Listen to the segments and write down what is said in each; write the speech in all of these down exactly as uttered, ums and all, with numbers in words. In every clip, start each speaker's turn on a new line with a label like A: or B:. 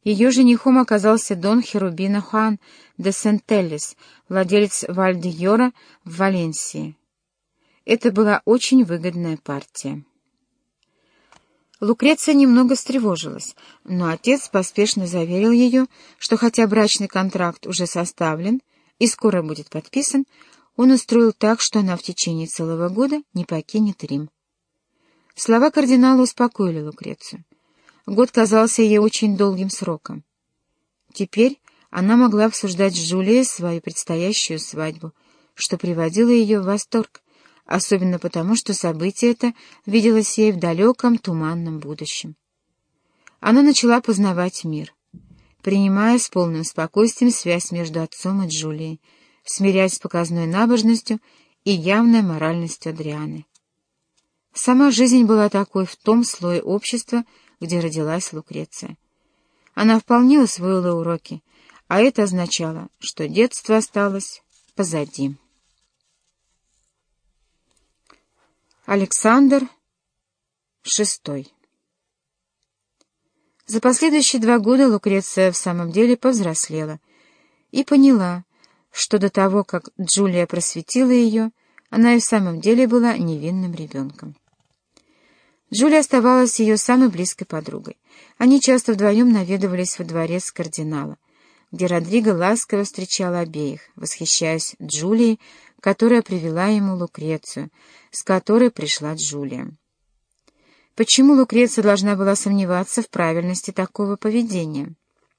A: Ее женихом оказался Дон Херубино Хуан де Сентеллес, владелец Вальдьора в Валенсии. Это была очень выгодная партия. Лукреция немного встревожилась, но отец поспешно заверил ее, что хотя брачный контракт уже составлен и скоро будет подписан, он устроил так, что она в течение целого года не покинет Рим. Слова кардинала успокоили Лукрецию. Год казался ей очень долгим сроком. Теперь она могла обсуждать с Джулией свою предстоящую свадьбу, что приводило ее в восторг, особенно потому, что событие это виделось ей в далеком туманном будущем. Она начала познавать мир, принимая с полным спокойствием связь между отцом и Джулией, смиряясь с показной набожностью и явной моральностью Адрианы. Сама жизнь была такой в том слое общества, где родилась Лукреция. Она вполне усвоила уроки, а это означало, что детство осталось позади. Александр шестой. За последующие два года Лукреция в самом деле повзрослела и поняла, что до того, как Джулия просветила ее, она и в самом деле была невинным ребенком. Джулия оставалась ее самой близкой подругой. Они часто вдвоем наведывались во дворец кардинала, где Родриго ласково встречал обеих, восхищаясь Джулией, которая привела ему Лукрецию, с которой пришла Джулия. Почему Лукреция должна была сомневаться в правильности такого поведения?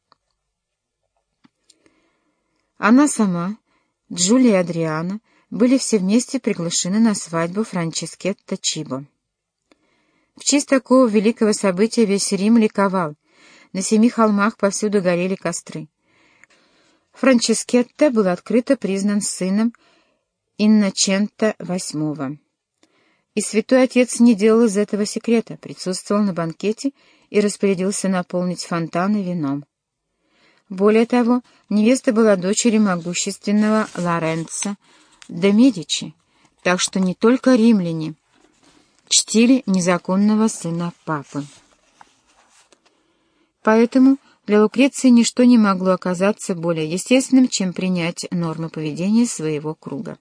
A: Она сама, Джулия и Адриана были все вместе приглашены на свадьбу Франческетто Чибо. В честь такого великого события весь Рим ликовал, на семи холмах повсюду горели костры. Франческетто был открыто признан сыном Инночента восьмого. И святой отец не делал из этого секрета, присутствовал на банкете и распорядился наполнить фонтаны вином. Более того, невеста была дочерью могущественного Лоренцо де Медичи, так что не только римляне чтили незаконного сына папы. Поэтому для Лукреции ничто не могло оказаться более естественным, чем принять нормы поведения своего круга.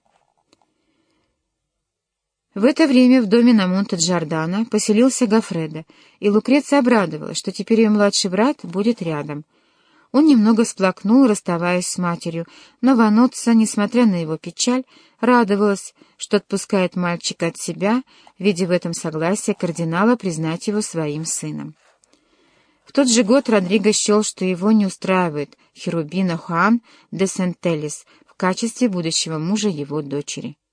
A: В это время в доме на Монте-Джордано поселился Гоффредо, и Лукреция обрадовалась, что теперь ее младший брат будет рядом. Он немного всплакнул, расставаясь с матерью, но Ваноцца, несмотря на его печаль, радовалась, что отпускает мальчика от себя, видя в этом согласие кардинала признать его своим сыном. В тот же год Родриго счел, что его не устраивает Херубино Хуан де Сентеллес в качестве будущего мужа его дочери.